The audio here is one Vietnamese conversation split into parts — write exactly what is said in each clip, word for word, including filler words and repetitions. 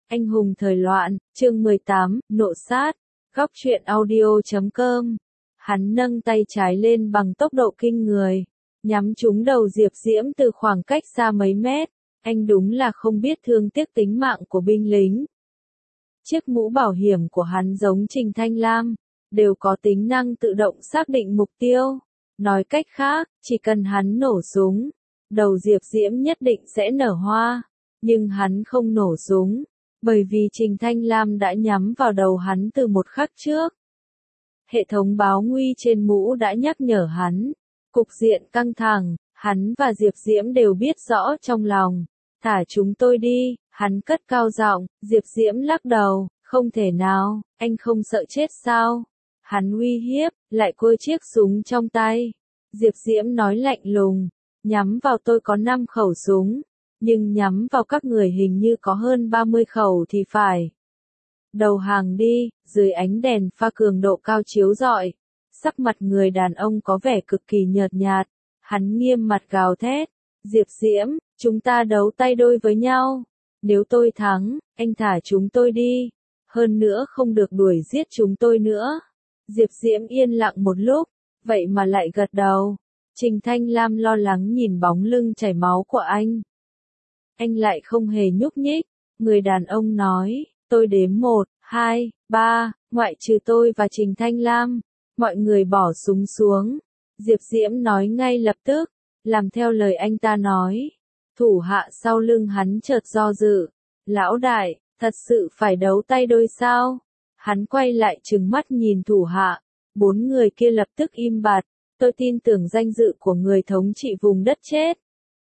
Anh hùng thời loạn, chương mười tám, nộ sát, góc truyện audio chấm com. Hắn nâng tay trái lên bằng tốc độ kinh người, nhắm trúng đầu Diệp Diễm từ khoảng cách xa mấy mét. Anh đúng là không biết thương tiếc tính mạng của binh lính. Chiếc mũ bảo hiểm của hắn giống Trình Thanh Lam, đều có tính năng tự động xác định mục tiêu. Nói cách khác, chỉ cần hắn nổ súng, đầu Diệp Diễm nhất định sẽ nở hoa. Nhưng hắn không nổ súng, bởi vì Trình Thanh Lam đã nhắm vào đầu hắn từ một khắc trước. Hệ thống báo nguy trên mũ đã nhắc nhở hắn. Cục diện căng thẳng, hắn và Diệp Diễm đều biết rõ trong lòng. Thả chúng tôi đi, hắn cất cao giọng. Diệp Diễm lắc đầu, không thể nào, anh không sợ chết sao? Hắn uy hiếp, lại cua chiếc súng trong tay. Diệp Diễm nói lạnh lùng, nhắm vào tôi có năm khẩu súng, nhưng nhắm vào các người hình như có hơn ba mươi khẩu thì phải. Đầu hàng đi. Dưới ánh đèn pha cường độ cao chiếu rọi, sắc mặt người đàn ông có vẻ cực kỳ nhợt nhạt. Hắn nghiêm mặt gào thét, Diệp Diễm, chúng ta đấu tay đôi với nhau. Nếu tôi thắng, anh thả chúng tôi đi. Hơn nữa không được đuổi giết chúng tôi nữa. Diệp Diễm yên lặng một lúc, vậy mà lại gật đầu. Trình Thanh Lam lo lắng nhìn bóng lưng chảy máu của anh. Anh lại không hề nhúc nhích. Người đàn ông nói, tôi đếm một, hai, ba, ngoại trừ tôi và Trình Thanh Lam. Mọi người bỏ súng xuống. Diệp Diễm nói ngay lập tức, làm theo lời anh ta nói. Thủ hạ sau lưng hắn chợt do dự. Lão đại, thật sự phải đấu tay đôi sao? Hắn quay lại trừng mắt nhìn thủ hạ. Bốn người kia lập tức im bặt. Tôi tin tưởng danh dự của người thống trị vùng đất chết.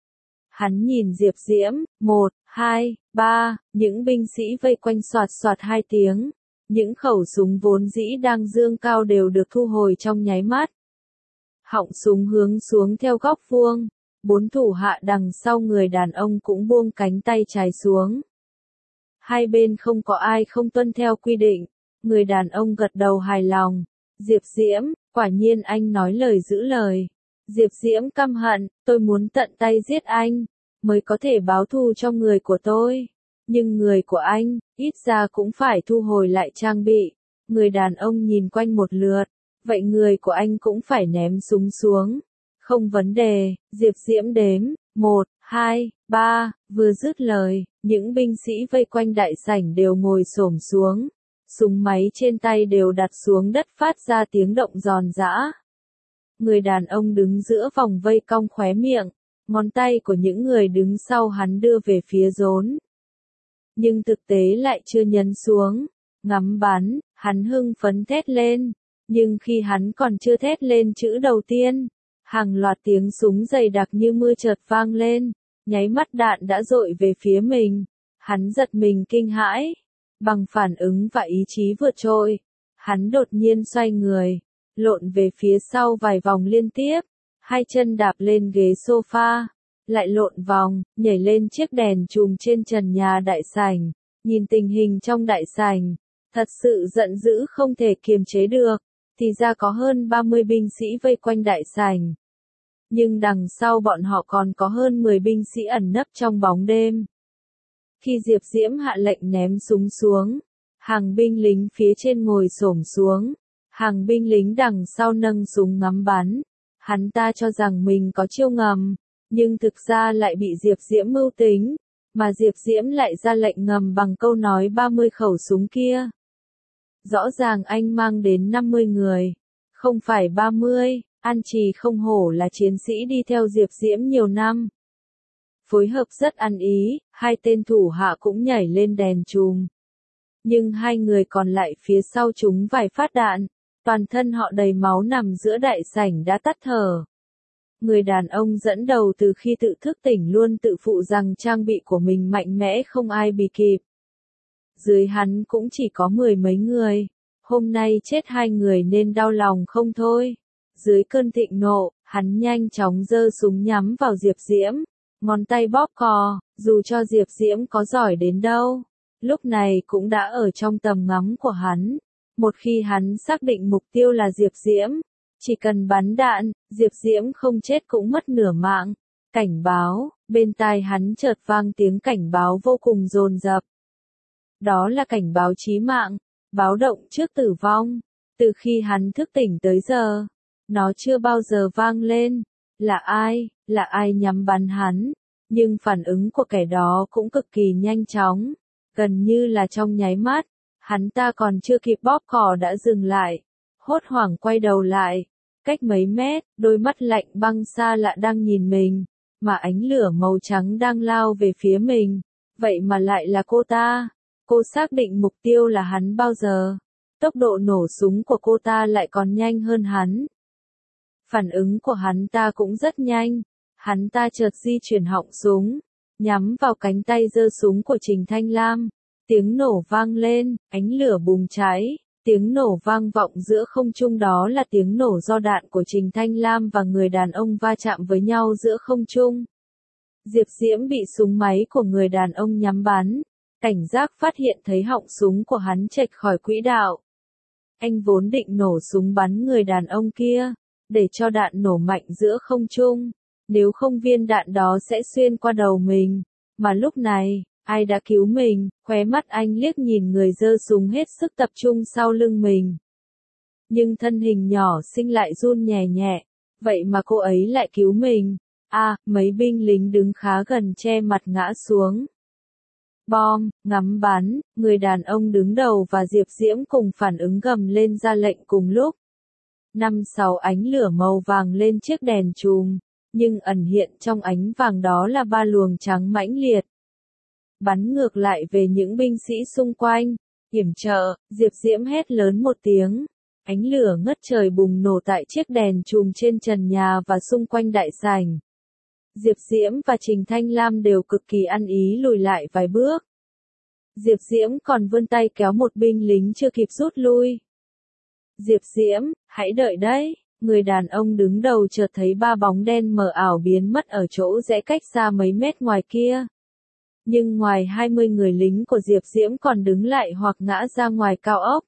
Hắn nhìn Diệp Diễm, một, hai, ba, những binh sĩ vây quanh soạt soạt hai tiếng. Những khẩu súng vốn dĩ đang dương cao đều được thu hồi trong nháy mắt. Họng súng hướng xuống theo góc vuông. Bốn thủ hạ đằng sau người đàn ông cũng buông cánh tay trái xuống. Hai bên không có ai không tuân theo quy định. Người đàn ông gật đầu hài lòng. Diệp Diễm, quả nhiên anh nói lời giữ lời. Diệp Diễm căm hận, tôi muốn tận tay giết anh, mới có thể báo thù cho người của tôi. Nhưng người của anh, ít ra cũng phải thu hồi lại trang bị. Người đàn ông nhìn quanh một lượt, vậy người của anh cũng phải ném súng xuống. Không vấn đề. Diệp Diễm đếm, một, hai, ba, vừa dứt lời, những binh sĩ vây quanh đại sảnh đều ngồi xổm xuống. Súng máy trên tay đều đặt xuống đất phát ra tiếng động giòn giã. Người đàn ông đứng giữa vòng vây cong khóe miệng, ngón tay của những người đứng sau hắn đưa về phía rốn. Nhưng thực tế lại chưa nhấn xuống. Ngắm bắn, hắn hưng phấn thét lên. Nhưng khi hắn còn chưa thét lên chữ đầu tiên, hàng loạt tiếng súng dày đặc như mưa chợt vang lên, nháy mắt đạn đã dội về phía mình. Hắn giật mình kinh hãi. Bằng phản ứng và ý chí vượt trội, hắn đột nhiên xoay người, lộn về phía sau vài vòng liên tiếp, hai chân đạp lên ghế sofa, lại lộn vòng, nhảy lên chiếc đèn chùm trên trần nhà đại sảnh, nhìn tình hình trong đại sảnh, thật sự giận dữ không thể kiềm chế được, thì ra có hơn ba mươi binh sĩ vây quanh đại sảnh. Nhưng đằng sau bọn họ còn có hơn mười binh sĩ ẩn nấp trong bóng đêm. Khi Diệp Diễm hạ lệnh ném súng xuống, hàng binh lính phía trên ngồi xổm xuống, hàng binh lính đằng sau nâng súng ngắm bắn. Hắn ta cho rằng mình có chiêu ngầm, nhưng thực ra lại bị Diệp Diễm mưu tính, mà Diệp Diễm lại ra lệnh ngầm bằng câu nói ba mươi khẩu súng kia. Rõ ràng anh mang đến năm mươi người, không phải ba mươi, An Trì không hổ là chiến sĩ đi theo Diệp Diễm nhiều năm. Phối hợp rất ăn ý, hai tên thủ hạ cũng nhảy lên đèn chùm. Nhưng hai người còn lại phía sau chúng vài phát đạn, toàn thân họ đầy máu nằm giữa đại sảnh đã tắt thở. Người đàn ông dẫn đầu từ khi tự thức tỉnh luôn tự phụ rằng trang bị của mình mạnh mẽ không ai bì kịp. Dưới hắn cũng chỉ có mười mấy người, hôm nay chết hai người nên đau lòng không thôi. Dưới cơn thịnh nộ, hắn nhanh chóng giơ súng nhắm vào Diệp Diễm. Ngón tay bóp cò, dù cho Diệp Diễm có giỏi đến đâu, lúc này cũng đã ở trong tầm ngắm của hắn. Một khi hắn xác định mục tiêu là Diệp Diễm, chỉ cần bắn đạn, Diệp Diễm không chết cũng mất nửa mạng. Cảnh báo, bên tai hắn chợt vang tiếng cảnh báo vô cùng dồn dập. Đó là cảnh báo chí mạng, báo động trước tử vong. Từ khi hắn thức tỉnh tới giờ, nó chưa bao giờ vang lên. Là ai, là ai nhắm bắn hắn? Nhưng phản ứng của kẻ đó cũng cực kỳ nhanh chóng, gần như là trong nháy mắt. Hắn ta còn chưa kịp bóp cò đã dừng lại, hốt hoảng quay đầu lại. Cách mấy mét, đôi mắt lạnh băng xa lạ đang nhìn mình, mà ánh lửa màu trắng đang lao về phía mình. Vậy mà lại là cô ta. Cô xác định mục tiêu là hắn bao giờ? Tốc độ nổ súng của cô ta lại còn nhanh hơn hắn. Phản ứng của hắn ta cũng rất nhanh. Hắn ta chợt di chuyển họng súng, nhắm vào cánh tay giơ súng của Trình Thanh Lam. Tiếng nổ vang lên, ánh lửa bùng cháy. Tiếng nổ vang vọng giữa không trung, đó là tiếng nổ do đạn của Trình Thanh Lam và người đàn ông va chạm với nhau giữa không trung. Diệp Diễm bị súng máy của người đàn ông nhắm bắn. Cảnh giác phát hiện thấy họng súng của hắn chệch khỏi quỹ đạo. Anh vốn định nổ súng bắn người đàn ông kia, để cho đạn nổ mạnh giữa không trung. Nếu không viên đạn đó sẽ xuyên qua đầu mình. Mà lúc này, ai đã cứu mình? Khóe mắt anh liếc nhìn người giơ súng hết sức tập trung sau lưng mình. Nhưng thân hình nhỏ xinh lại run nhẹ nhẹ. Vậy mà cô ấy lại cứu mình. À, mấy binh lính đứng khá gần che mặt ngã xuống. Bom, ngắm bắn, người đàn ông đứng đầu và Diệp Diễm cùng phản ứng gầm lên ra lệnh cùng lúc. Năm sáu ánh lửa màu vàng lên chiếc đèn chùm, nhưng ẩn hiện trong ánh vàng đó là ba luồng trắng mãnh liệt. Bắn ngược lại về những binh sĩ xung quanh. Yểm trợ, Diệp Diễm hét lớn một tiếng. Ánh lửa ngất trời bùng nổ tại chiếc đèn chùm trên trần nhà và xung quanh đại sảnh. Diệp Diễm và Trình Thanh Lam đều cực kỳ ăn ý lùi lại vài bước. Diệp Diễm còn vươn tay kéo một binh lính chưa kịp rút lui. Diệp Diễm, hãy đợi đấy. Người đàn ông đứng đầu chợt thấy ba bóng đen mờ ảo biến mất ở chỗ rẽ cách xa mấy mét ngoài kia. Nhưng ngoài hai mươi người lính của Diệp Diễm còn đứng lại hoặc ngã ra ngoài cao ốc.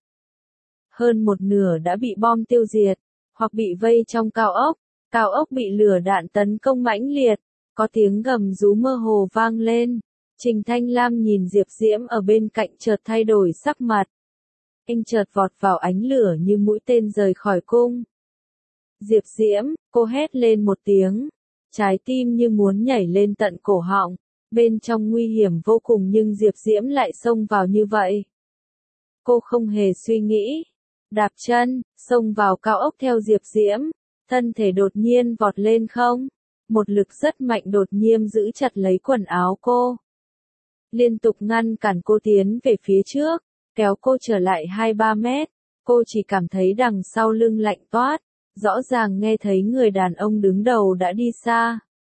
Hơn một nửa đã bị bom tiêu diệt, hoặc bị vây trong cao ốc. Cao ốc bị lửa đạn tấn công mãnh liệt, có tiếng gầm rú mơ hồ vang lên. Trình Thanh Lam nhìn Diệp Diễm ở bên cạnh chợt thay đổi sắc mặt. Anh chợt vọt vào ánh lửa như mũi tên rời khỏi cung. Diệp Diễm, cô hét lên một tiếng. Trái tim như muốn nhảy lên tận cổ họng. Bên trong nguy hiểm vô cùng nhưng Diệp Diễm lại xông vào như vậy. Cô không hề suy nghĩ. Đạp chân, xông vào cao ốc theo Diệp Diễm. Thân thể đột nhiên vọt lên không. Một lực rất mạnh đột nhiên giữ chặt lấy quần áo cô. Liên tục ngăn cản cô tiến về phía trước, kéo cô trở lại hai ba mét. Cô chỉ cảm thấy đằng sau lưng lạnh toát. Rõ ràng nghe thấy người đàn ông đứng đầu đã đi xa.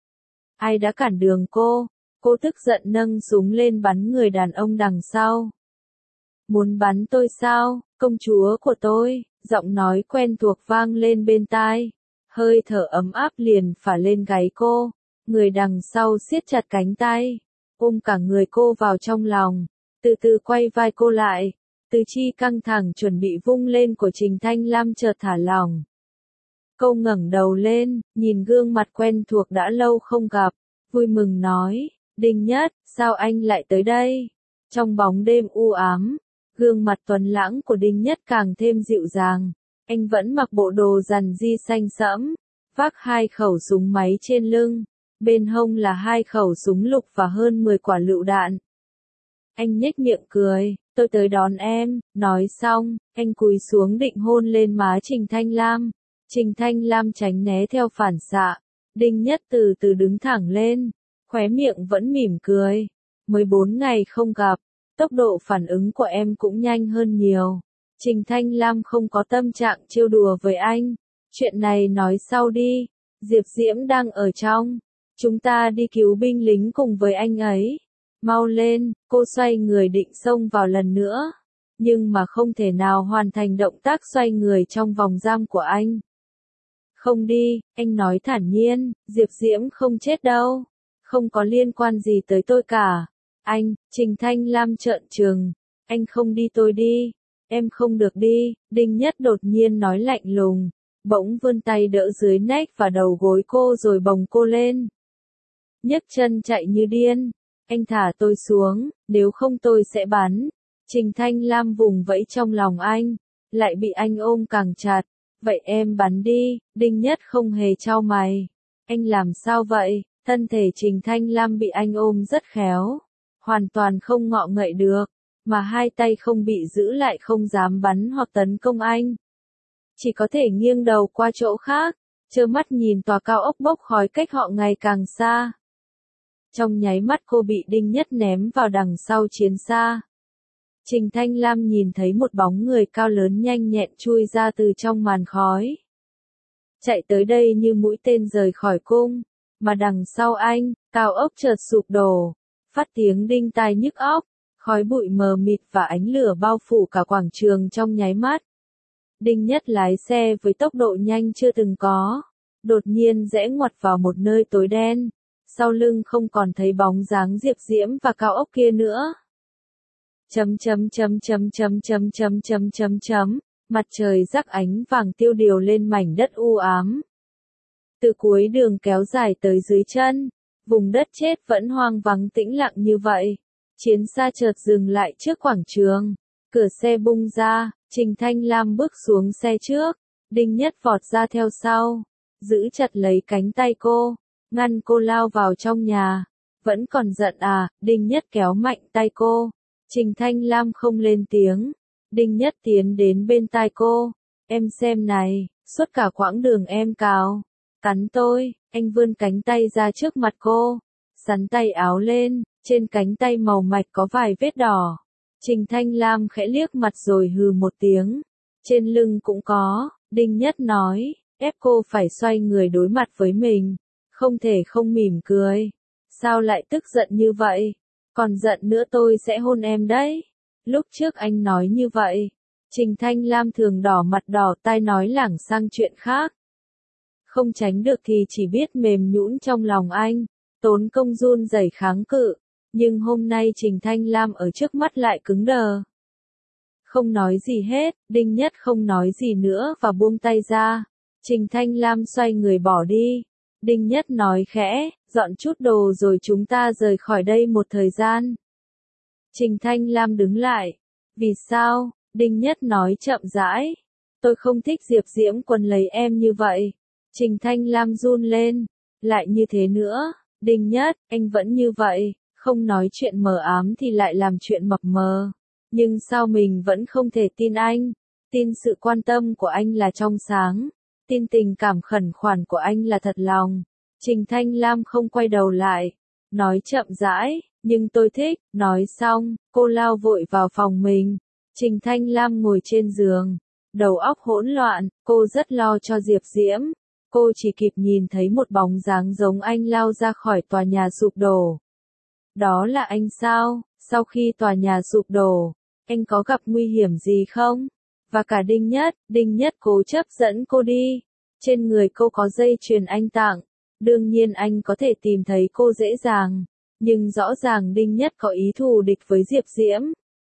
Ai đã cản đường cô? Cô tức giận nâng súng lên bắn người đàn ông đằng sau. Muốn bắn tôi sao, công chúa của tôi? Giọng nói quen thuộc vang lên bên tai. Hơi thở ấm áp liền phả lên gáy cô. Người đằng sau siết chặt cánh tay, ôm cả người cô vào trong lòng, từ từ quay vai cô lại. Từ chi căng thẳng chuẩn bị vung lên của Trình Thanh Lam chợt thả lỏng. Cô ngẩng đầu lên, nhìn gương mặt quen thuộc đã lâu không gặp, vui mừng nói, Đinh Nhất, sao anh lại tới đây? Trong bóng đêm u ám, gương mặt tuấn lãng của Đinh Nhất càng thêm dịu dàng. Anh vẫn mặc bộ đồ rằn di xanh sẫm, vác hai khẩu súng máy trên lưng, bên hông là hai khẩu súng lục và hơn mười quả lựu đạn. Anh nhếch miệng cười, tôi tới đón em, nói xong, anh cúi xuống định hôn lên má Trình Thanh Lam. Trình Thanh Lam tránh né theo phản xạ. Đinh Nhất từ từ đứng thẳng lên, khóe miệng vẫn mỉm cười. Mới bốn ngày không gặp, tốc độ phản ứng của em cũng nhanh hơn nhiều. Trình Thanh Lam không có tâm trạng trêu đùa với anh. Chuyện này nói sau đi. Diệp Diễm đang ở trong. Chúng ta đi cứu binh lính cùng với anh ấy. Mau lên, cô xoay người định xông vào lần nữa. Nhưng mà không thể nào hoàn thành động tác xoay người trong vòng giam của anh. Không đi, anh nói thản nhiên, Diệp Diễm không chết đâu. Không có liên quan gì tới tôi cả. Anh, Trình Thanh Lam trợn trừng. Anh không đi tôi đi. Em không được đi, Đinh Nhất đột nhiên nói lạnh lùng. Bỗng vươn tay đỡ dưới nách và đầu gối cô rồi bồng cô lên. Nhấc chân chạy như điên. Anh thả tôi xuống, nếu không tôi sẽ bắn. Trình Thanh Lam vùng vẫy trong lòng anh, lại bị anh ôm càng chặt. Vậy em bắn đi, Đinh Nhất không hề chau mày. Anh làm sao vậy? Thân thể Trình Thanh Lam bị anh ôm rất khéo, hoàn toàn không ngọ ngậy được, mà hai tay không bị giữ lại không dám bắn hoặc tấn công anh. Chỉ có thể nghiêng đầu qua chỗ khác, trơ mắt nhìn tòa cao ốc bốc khói cách họ ngày càng xa. Trong nháy mắt cô bị Đinh Nhất ném vào đằng sau chiến xa. Trình Thanh Lam nhìn thấy một bóng người cao lớn nhanh nhẹn chui ra từ trong màn khói. Chạy tới đây như mũi tên rời khỏi cung, mà đằng sau anh, cao ốc chợt sụp đổ, phát tiếng đinh tai nhức óc, khói bụi mờ mịt và ánh lửa bao phủ cả quảng trường trong nháy mắt. Đinh Nhất lái xe với tốc độ nhanh chưa từng có, đột nhiên rẽ ngoặt vào một nơi tối đen, sau lưng không còn thấy bóng dáng Diệp Diễm và cao ốc kia nữa. Chấm chấm chấm chấm chấm chấm chấm chấm chấm chấm, mặt trời rắc ánh vàng tiêu điều lên mảnh đất u ám. Từ cuối đường kéo dài tới dưới chân, vùng đất chết vẫn hoang vắng tĩnh lặng như vậy. Chiến xa chợt dừng lại trước quảng trường, cửa xe bung ra, Trình Thanh Lam bước xuống xe trước, Đinh Nhất vọt ra theo sau, giữ chặt lấy cánh tay cô, ngăn cô lao vào trong nhà. Vẫn còn giận à? Đinh Nhất kéo mạnh tay cô. Trình Thanh Lam không lên tiếng. Đinh Nhất tiến đến bên tai cô. Em xem này, suốt cả quãng đường em cào, cắn tôi. Anh vươn cánh tay ra trước mặt cô, xắn tay áo lên, trên cánh tay màu mạch có vài vết đỏ. Trình Thanh Lam khẽ liếc mặt rồi hừ một tiếng. Trên lưng cũng có. Đinh Nhất nói, ép cô phải xoay người đối mặt với mình, không thể không mỉm cười. Sao lại tức giận như vậy? Còn giận nữa tôi sẽ hôn em đấy. Lúc trước anh nói như vậy. Trình Thanh Lam thường đỏ mặt đỏ tai nói lảng sang chuyện khác. Không tránh được thì chỉ biết mềm nhũn trong lòng anh, tốn công run rẩy kháng cự. Nhưng hôm nay Trình Thanh Lam ở trước mắt lại cứng đờ. Không nói gì hết, Đinh Nhất không nói gì nữa và buông tay ra. Trình Thanh Lam xoay người bỏ đi. Đinh Nhất nói khẽ, dọn chút đồ rồi chúng ta rời khỏi đây một thời gian. Trình Thanh Lam đứng lại. Vì sao? Đinh Nhất nói chậm rãi. Tôi không thích Diệp Diễm quấn lấy em như vậy. Trình Thanh Lam run lên. Lại như thế nữa. Đinh Nhất, anh vẫn như vậy, không nói chuyện mờ ám thì lại làm chuyện mập mờ. Nhưng sao mình vẫn không thể tin anh? Tin sự quan tâm của anh là trong sáng. Tin tình cảm khẩn khoản của anh là thật lòng. Trình Thanh Lam không quay đầu lại. Nói chậm rãi, nhưng tôi thích. Nói xong, cô lao vội vào phòng mình. Trình Thanh Lam ngồi trên giường. Đầu óc hỗn loạn, cô rất lo cho Diệp Diễm. Cô chỉ kịp nhìn thấy một bóng dáng giống anh lao ra khỏi tòa nhà sụp đổ. Đó là anh sao? Sau khi tòa nhà sụp đổ, anh có gặp nguy hiểm gì không? Và cả Đinh Nhất, Đinh Nhất cố chấp dẫn cô đi. Trên người cô có dây chuyền anh tặng. Đương nhiên anh có thể tìm thấy cô dễ dàng. Nhưng rõ ràng Đinh Nhất có ý thù địch với Diệp Diễm.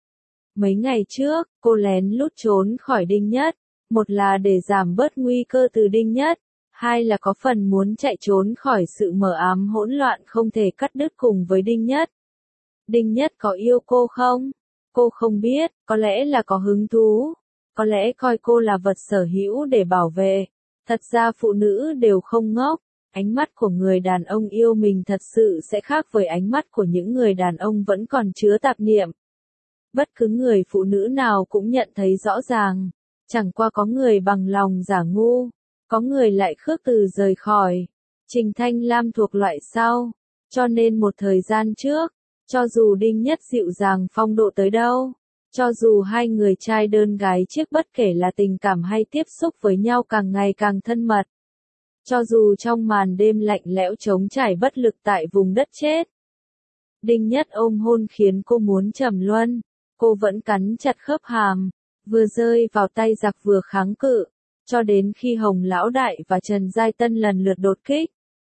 Mấy ngày trước, cô lén lút trốn khỏi Đinh Nhất. Một là để giảm bớt nguy cơ từ Đinh Nhất. Hai là có phần muốn chạy trốn khỏi sự mờ ám hỗn loạn không thể cắt đứt cùng với Đinh Nhất. Đinh Nhất có yêu cô không? Cô không biết, có lẽ là có hứng thú. Có lẽ coi cô là vật sở hữu để bảo vệ. Thật ra phụ nữ đều không ngốc. Ánh mắt của người đàn ông yêu mình thật sự sẽ khác với ánh mắt của những người đàn ông vẫn còn chứa tạp niệm. Bất cứ người phụ nữ nào cũng nhận thấy rõ ràng. Chẳng qua có người bằng lòng giả ngu. Có người lại khước từ rời khỏi. Trình Thanh Lam thuộc loại sau. Cho nên một thời gian trước, cho dù Đinh Nhất dịu dàng phong độ tới đâu, cho dù hai người trai đơn gái chiếc bất kể là tình cảm hay tiếp xúc với nhau càng ngày càng thân mật, cho dù trong màn đêm lạnh lẽo trống trải bất lực tại vùng đất chết, Đinh Nhất ôm hôn khiến cô muốn trầm luân, cô vẫn cắn chặt khớp hàm, vừa rơi vào tay giặc vừa kháng cự. Cho đến khi Hồng Lão Đại và Trần Giai Tân lần lượt đột kích,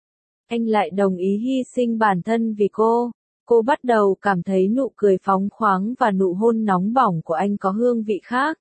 anh lại đồng ý hy sinh bản thân vì cô. Cô bắt đầu cảm thấy nụ cười phóng khoáng và nụ hôn nóng bỏng của anh có hương vị khác.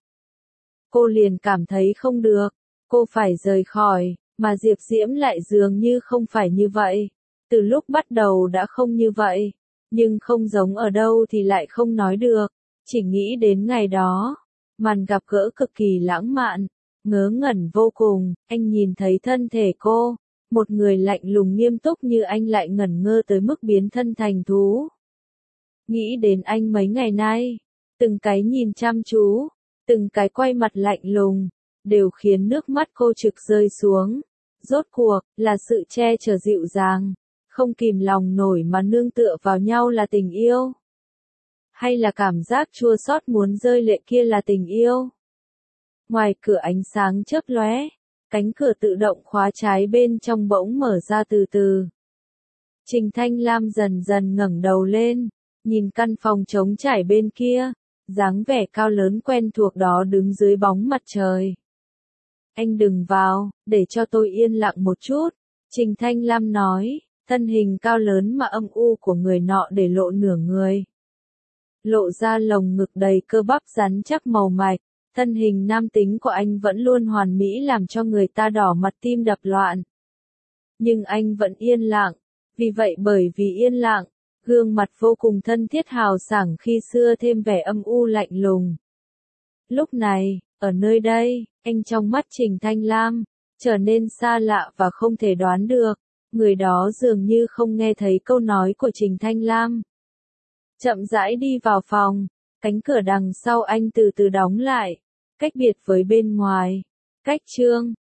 Cô liền cảm thấy không được, cô phải rời khỏi, mà Diệp Diễm lại dường như không phải như vậy. Từ lúc bắt đầu đã không như vậy, nhưng không giống ở đâu thì lại không nói được. Chỉ nghĩ đến ngày đó, màn gặp gỡ cực kỳ lãng mạn, ngớ ngẩn vô cùng, anh nhìn thấy thân thể cô, một người lạnh lùng nghiêm túc như anh lại ngẩn ngơ tới mức biến thân thành thú. Nghĩ đến anh mấy ngày nay, từng cái nhìn chăm chú, từng cái quay mặt lạnh lùng, đều khiến nước mắt cô trực rơi xuống. Rốt cuộc, là sự che chở dịu dàng, không kìm lòng nổi mà nương tựa vào nhau là tình yêu? Hay là cảm giác chua xót muốn rơi lệ kia là tình yêu? Ngoài cửa ánh sáng chớp lóe, cánh cửa tự động khóa trái bên trong bỗng mở ra từ từ. Trình Thanh Lam dần dần ngẩng đầu lên, nhìn căn phòng trống trải bên kia, dáng vẻ cao lớn quen thuộc đó đứng dưới bóng mặt trời. Anh đừng vào, để cho tôi yên lặng một chút, Trình Thanh Lam nói, thân hình cao lớn mà âm u của người nọ để lộ nửa người. Lộ ra lồng ngực đầy cơ bắp rắn chắc màu mạch, thân hình nam tính của anh vẫn luôn hoàn mỹ làm cho người ta đỏ mặt tim đập loạn. Nhưng anh vẫn yên lặng, vì vậy bởi vì yên lặng, gương mặt vô cùng thân thiết hào sảng khi xưa thêm vẻ âm u lạnh lùng. Lúc này, ở nơi đây, anh trong mắt Trình Thanh Lam, trở nên xa lạ và không thể đoán được, người đó dường như không nghe thấy câu nói của Trình Thanh Lam. Chậm rãi đi vào phòng, cánh cửa đằng sau anh từ từ đóng lại, cách biệt với bên ngoài. Cách chương